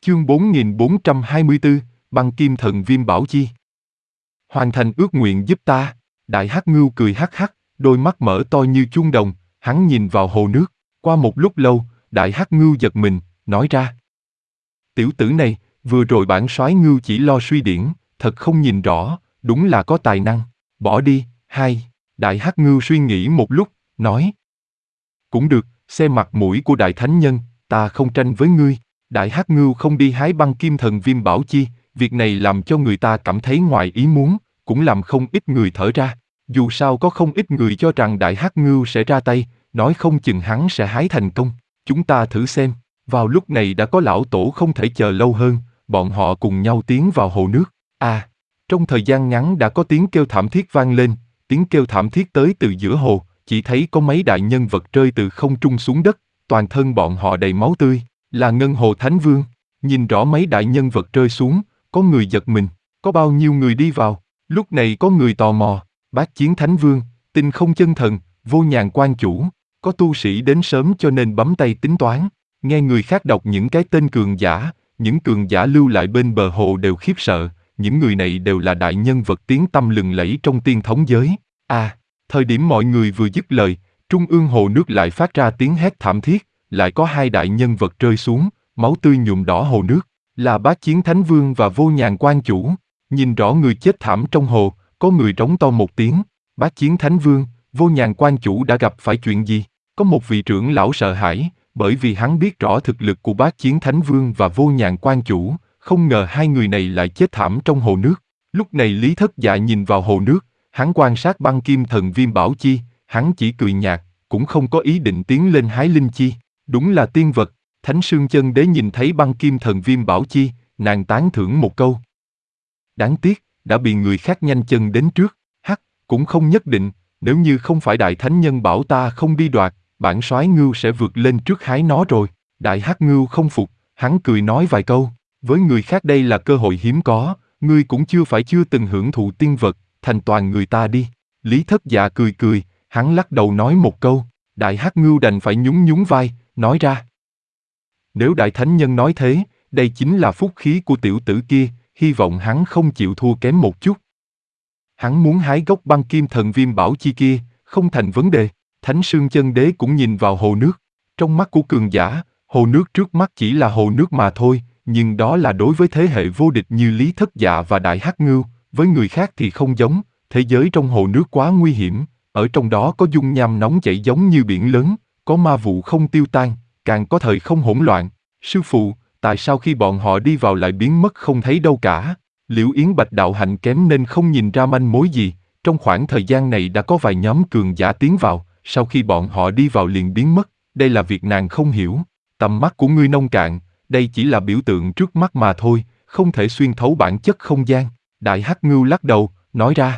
Chương 4424, Băng Kim Thần Viêm Bảo Chi. Hoàn thành ước nguyện giúp ta. Đại Hắc Ngưu cười hắc hắc, đôi mắt mở to như chuông đồng, hắn nhìn vào hồ nước. Qua một lúc lâu, Đại Hắc Ngưu giật mình, nói ra. Tiểu tử này, vừa rồi bản soái Ngưu chỉ lo suy điển, thật không nhìn rõ, đúng là có tài năng. Bỏ đi, hai. Đại Hắc Ngưu suy nghĩ một lúc, nói. Cũng được, xem mặt mũi của Đại Thánh Nhân, ta không tranh với ngươi. Đại Hắc Ngưu không đi hái băng kim thần viêm bảo chi, việc này làm cho người ta cảm thấy ngoài ý muốn, cũng làm không ít người thở ra. Dù sao có không ít người cho rằng Đại Hắc Ngưu sẽ ra tay, nói không chừng hắn sẽ hái thành công. Chúng ta thử xem. Vào lúc này đã có lão tổ không thể chờ lâu hơn, bọn họ cùng nhau tiến vào hồ nước. Trong thời gian ngắn đã có tiếng kêu thảm thiết vang lên, tiếng kêu thảm thiết tới từ giữa hồ, chỉ thấy có mấy đại nhân vật rơi từ không trung xuống đất, toàn thân bọn họ đầy máu tươi, là Ngân Hồ Thánh Vương. Nhìn rõ mấy đại nhân vật rơi xuống, có người giật mình, có bao nhiêu người đi vào, lúc này có người tò mò, Bát Chiến Thánh Vương, Tinh Không Chân Thần, Vô Nhàn Quan Chủ, có tu sĩ đến sớm cho nên bấm tay tính toán, nghe người khác đọc những cái tên cường giả, những cường giả lưu lại bên bờ hồ đều khiếp sợ, những người này đều là đại nhân vật tiếng tăm lừng lẫy trong tiên thống giới. Thời điểm mọi người vừa dứt lời, trung ương hồ nước lại phát ra tiếng hét thảm thiết, lại có hai đại nhân vật rơi xuống, máu tươi nhuộm đỏ hồ nước, là Bát Chiến Thánh Vương và Vô Nhàn Quan Chủ. Nhìn rõ người chết thảm trong hồ, có người rống to một tiếng, Bát Chiến Thánh Vương, Vô Nhàn Quan Chủ đã gặp phải chuyện gì? Có một vị trưởng lão sợ hãi, bởi vì hắn biết rõ thực lực của Bát Chiến Thánh Vương và Vô Nhàn Quan Chủ, không ngờ hai người này lại chết thảm trong hồ nước. Lúc này Lý Thất Dạ nhìn vào hồ nước, hắn quan sát băng kim thần viêm bảo chi, hắn chỉ cười nhạt, cũng không có ý định tiến lên hái linh chi. Đúng là tiên vật. Thánh Sương Chân Đế nhìn thấy băng kim thần viêm bảo chi, nàng tán thưởng một câu. Đáng tiếc, đã bị người khác nhanh chân đến trước. Cũng không nhất định, nếu như không phải Đại Thánh Nhân bảo ta không đi đoạt, bản soái Ngưu sẽ vượt lên trước hái nó rồi. Đại Hắc Ngưu không phục, hắn cười nói vài câu. Với người khác đây là cơ hội hiếm có, ngươi cũng chưa từng hưởng thụ tiên vật, thành toàn người ta đi. Lý Thất Dạ cười cười, hắn lắc đầu nói một câu. Đại Hắc Ngưu đành phải nhún nhún vai, nói ra. Nếu Đại Thánh Nhân nói thế, đây chính là phúc khí của tiểu tử kia, hy vọng hắn không chịu thua kém một chút. Hắn muốn hái gốc băng kim thần viêm bảo chi kia, không thành vấn đề. Thánh Sương Chân Đế cũng nhìn vào hồ nước. Trong mắt của cường giả, hồ nước trước mắt chỉ là hồ nước mà thôi, nhưng đó là đối với thế hệ vô địch như Lý Thất Dạ và Đại Hắc Ngưu, với người khác thì không giống. Thế giới trong hồ nước quá nguy hiểm, ở trong đó có dung nham nóng chảy giống như biển lớn, có ma vụ không tiêu tan, càng có thời không hỗn loạn. Sư phụ, tại sao khi bọn họ đi vào lại biến mất không thấy đâu cả? Liễu Yến Bạch đạo hạnh kém nên không nhìn ra manh mối gì. Trong khoảng thời gian này đã có vài nhóm cường giả tiến vào, sau khi bọn họ đi vào liền biến mất. Đây là việc nàng không hiểu. Tầm mắt của ngươi nông cạn, đây chỉ là biểu tượng trước mắt mà thôi, không thể xuyên thấu bản chất không gian. Đại Hắc Ngưu lắc đầu, nói ra.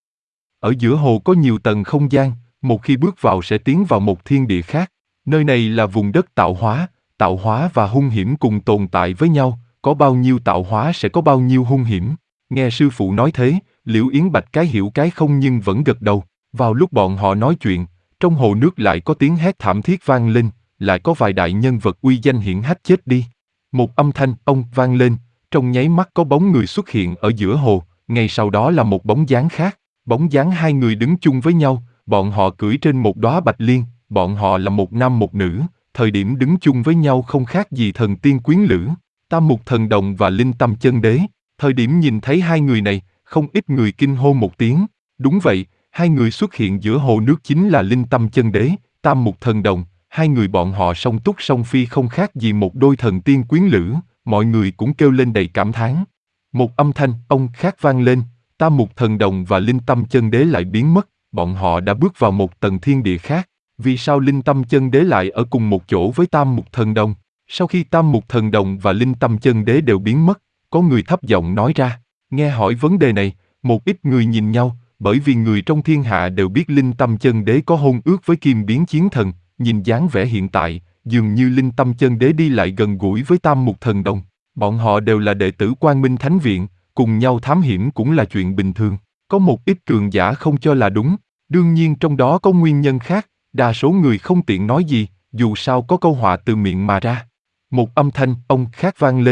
Ở giữa hồ có nhiều tầng không gian, một khi bước vào sẽ tiến vào một thiên địa khác. Nơi này là vùng đất tạo hóa và hung hiểm cùng tồn tại với nhau, có bao nhiêu tạo hóa sẽ có bao nhiêu hung hiểm. Nghe sư phụ nói thế, Liễu Yến Bạch cái hiểu cái không nhưng vẫn gật đầu. Vào lúc bọn họ nói chuyện, trong hồ nước lại có tiếng hét thảm thiết vang lên, lại có vài đại nhân vật uy danh hiển hách chết đi. Một âm thanh ông vang lên, trong nháy mắt có bóng người xuất hiện ở giữa hồ, ngay sau đó là một bóng dáng khác. Bóng dáng hai người đứng chung với nhau, bọn họ cưỡi trên một đóa bạch liên, bọn họ là một nam một nữ, thời điểm đứng chung với nhau không khác gì thần tiên quyến lữ. Tam Mục Thần Đồng và Linh Tâm Chân Đế, thời điểm nhìn thấy hai người này, không ít người kinh hô một tiếng. Đúng vậy, hai người xuất hiện giữa hồ nước chính là Linh Tâm Chân Đế, Tam Mục Thần Đồng, hai người bọn họ song túc song phi không khác gì một đôi thần tiên quyến lữ, mọi người cũng kêu lên đầy cảm thán. Một âm thanh ông khác vang lên, Tam Mục Thần Đồng và Linh Tâm Chân Đế lại biến mất, bọn họ đã bước vào một tầng thiên địa khác. Vì sao Linh Tâm Chân Đế lại ở cùng một chỗ với Tam Mục Thần Đồng? Sau khi Tam Mục Thần Đồng và Linh Tâm Chân Đế đều biến mất, có người thấp giọng nói ra. Nghe hỏi vấn đề này, một ít người nhìn nhau, bởi vì người trong thiên hạ đều biết Linh Tâm Chân Đế có hôn ước với Kim Biến Chiến Thần, nhìn dáng vẻ hiện tại, dường như Linh Tâm Chân Đế đi lại gần gũi với Tam Mục Thần Đồng. Bọn họ đều là đệ tử Quang Minh Thánh Viện, cùng nhau thám hiểm cũng là chuyện bình thường. Có một ít cường giả không cho là đúng, đương nhiên trong đó có nguyên nhân khác, đa số người không tiện nói gì, dù sao có câu họa từ miệng mà ra. Một âm thanh ông khác vang lên,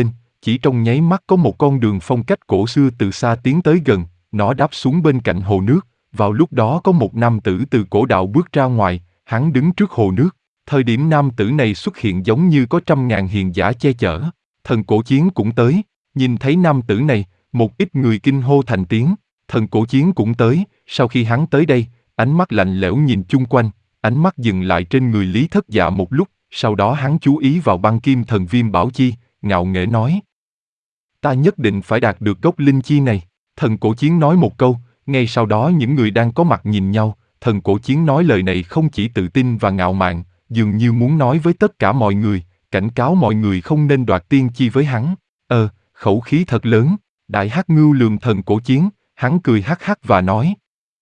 chỉ trong nháy mắt có một con đường phong cách cổ xưa từ xa tiến tới gần, nó đáp xuống bên cạnh hồ nước. Vào lúc đó có một nam tử từ cổ đạo bước ra ngoài, hắn đứng trước hồ nước. Thời điểm nam tử này xuất hiện giống như có 100.000 hiền giả che chở. Thần Cổ Chiến cũng tới, nhìn thấy nam tử này, một ít người kinh hô thành tiếng. Thần Cổ Chiến cũng tới, sau khi hắn tới đây, ánh mắt lạnh lẽo nhìn chung quanh, ánh mắt dừng lại trên người Lý Thất Dạ một lúc, sau đó hắn chú ý vào băng kim thần viêm bảo chi, ngạo nghễ nói. Ta nhất định phải đạt được gốc linh chi này. Thần Cổ Chiến nói một câu, ngay sau đó những người đang có mặt nhìn nhau, Thần Cổ Chiến nói lời này không chỉ tự tin và ngạo mạn, dường như muốn nói với tất cả mọi người, cảnh cáo mọi người không nên đoạt tiên chi với hắn. Khẩu khí thật lớn. Đại Hắc Ngưu lườm Thần Cổ Chiến, hắn cười hắc hắc và nói.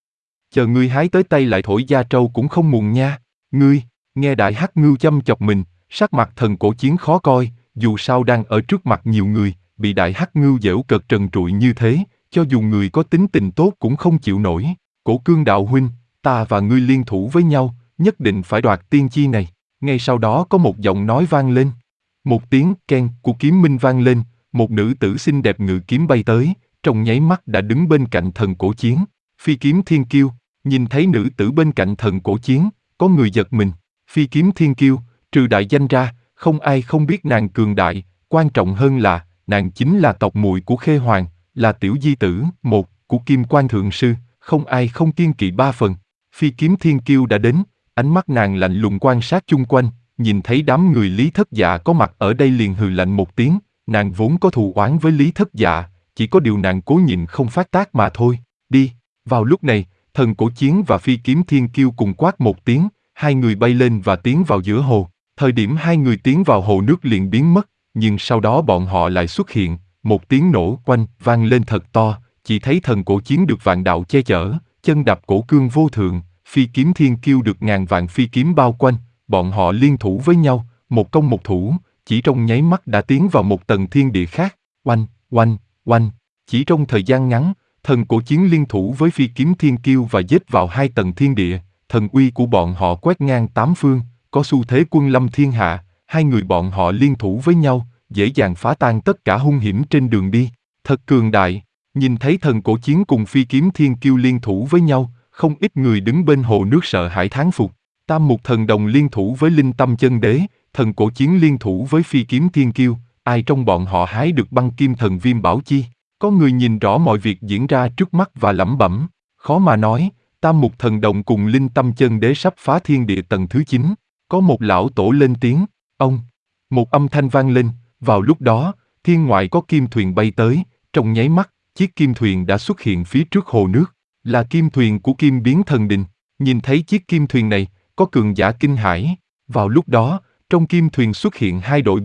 Chờ ngươi hái tới tay lại thổi da trâu cũng không muộn nha. Ngươi, nghe Đại Hắc Ngưu chăm chọc mình, sắc mặt Thần Cổ Chiến khó coi, dù sao đang ở trước mặt nhiều người, bị Đại Hắc Ngưu giễu cợt trần trụi như thế, cho dù người có tính tình tốt cũng không chịu nổi. Cổ Cương đạo huynh, ta và ngươi liên thủ với nhau, nhất định phải đoạt tiên chi này. Ngay sau đó có một giọng nói vang lên. Một tiếng keng của kiếm minh vang lên, một nữ tử xinh đẹp ngự kiếm bay tới, trong nháy mắt đã đứng bên cạnh Thần Cổ Chiến. Phi Kiếm Thiên Kiêu, nhìn thấy nữ tử bên cạnh Thần Cổ Chiến, có người giật mình. Phi Kiếm Thiên Kiêu, trừ đại danh ra, không ai không biết nàng cường đại, quan trọng hơn là, nàng chính là tộc muội của Khê Hoàng, là tiểu di tử, một, của Kim Quan Thượng Sư, không ai không kiêng kỵ ba phần. Phi Kiếm Thiên Kiêu đã đến, ánh mắt nàng lạnh lùng quan sát chung quanh, nhìn thấy đám người Lý Thất Dạ có mặt ở đây liền hừ lạnh một tiếng, nàng vốn có thù oán với Lý Thất Dạ, chỉ có điều nàng cố nhịn không phát tác mà thôi. Đi. Vào lúc này, Thần Cổ Chiến và Phi Kiếm Thiên Kiêu cùng quát một tiếng, hai người bay lên và tiến vào giữa hồ. Thời điểm hai người tiến vào hồ nước liền biến mất, nhưng sau đó bọn họ lại xuất hiện, một tiếng nổ quanh vang lên thật to, chỉ thấy Thần Cổ Chiến được vạn đạo che chở, chân đạp cổ cương vô thượng, Phi Kiếm Thiên Kiêu được ngàn vạn phi kiếm bao quanh, bọn họ liên thủ với nhau, một công một thủ, chỉ trong nháy mắt đã tiến vào một tầng thiên địa khác. Oanh, oanh, oanh, chỉ trong thời gian ngắn, Thần Cổ Chiến liên thủ với Phi Kiếm Thiên Kiêu và giết vào hai tầng thiên địa, thần uy của bọn họ quét ngang tám phương, có xu thế quân lâm thiên hạ, hai người bọn họ liên thủ với nhau, dễ dàng phá tan tất cả hung hiểm trên đường đi. Thật cường đại. Nhìn thấy Thần Cổ Chiến cùng Phi Kiếm Thiên Kiêu liên thủ với nhau, không ít người đứng bên hồ nước sợ hãi thán phục. Tam Mục Thần Đồng liên thủ với Linh Tâm Chân Đế, Thần Cổ Chiến liên thủ với Phi Kiếm Thiên Kiêu, ai trong bọn họ hái được băng kim thần viêm bảo chi? Có người nhìn rõ mọi việc diễn ra trước mắt và lẩm bẩm, khó mà nói, Tam Mục Thần Đồng cùng Linh Tâm Chân Đế sắp phá thiên địa tầng thứ 9. Có một lão tổ lên tiếng, ông. Một âm thanh vang lên, vào lúc đó, thiên ngoại có kim thuyền bay tới, trong nháy mắt, chiếc kim thuyền đã xuất hiện phía trước hồ nước, là kim thuyền của Kim Biến Thần Đình. Nhìn thấy chiếc kim thuyền này, có cường giả kinh hãi. Vào lúc đó, trong kim thuyền xuất hiện hai đội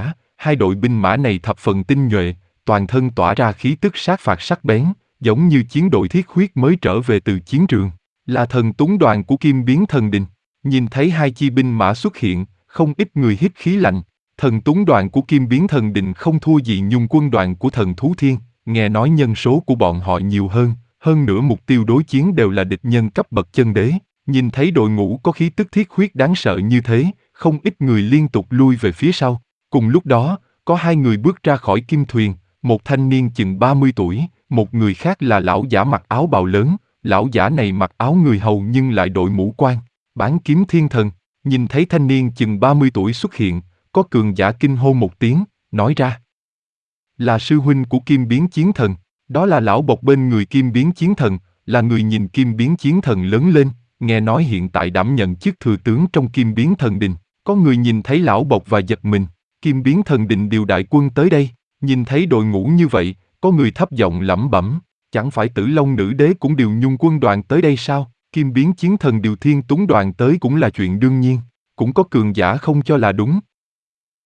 binh mã này thập phần tinh nhuệ, toàn thân tỏa ra khí tức sát phạt sắc bén, giống như chiến đội thiết huyết mới trở về từ chiến trường, là thần tuấn đoàn của Kim Biến Thần Đình. Nhìn thấy hai chi binh mã xuất hiện, không ít người hít khí lạnh. Thần tuấn đoàn của Kim Biến Thần Đình không thua gì Nhung quân đoàn của Thần Thú Thiên, nghe nói nhân số của bọn họ nhiều hơn nữa mục tiêu đối chiến đều là địch nhân cấp bậc chân đế. Nhìn thấy đội ngũ có khí tức thiết huyết đáng sợ như thế, không ít người liên tục lui về phía sau. Cùng lúc đó, có hai người bước ra khỏi kim thuyền, một thanh niên chừng 30 tuổi, một người khác là lão giả mặc áo bào lớn, lão giả này mặc áo người hầu nhưng lại đội mũ quan, bán kiếm thiên thần. Nhìn thấy thanh niên chừng 30 tuổi xuất hiện, có cường giả kinh hô một tiếng, nói ra. Là sư huynh của Kim Biến Chiến Thần, đó là lão bộc bên người Kim Biến Chiến Thần, là người nhìn Kim Biến Chiến Thần lớn lên, nghe nói hiện tại đảm nhận chức thừa tướng trong Kim Biến Thần Đình. Có người nhìn thấy lão bộc và giật mình, Kim Biến Thần Đình điều đại quân tới đây, nhìn thấy đội ngũ như vậy, có người thấp giọng lẩm bẩm, chẳng phải Tử Long Nữ Đế cũng điều Nhung quân đoàn tới đây sao? Kim Biến Chiến Thần điều Thiên Tuấn đoàn tới cũng là chuyện đương nhiên, cũng có cường giả không cho là đúng,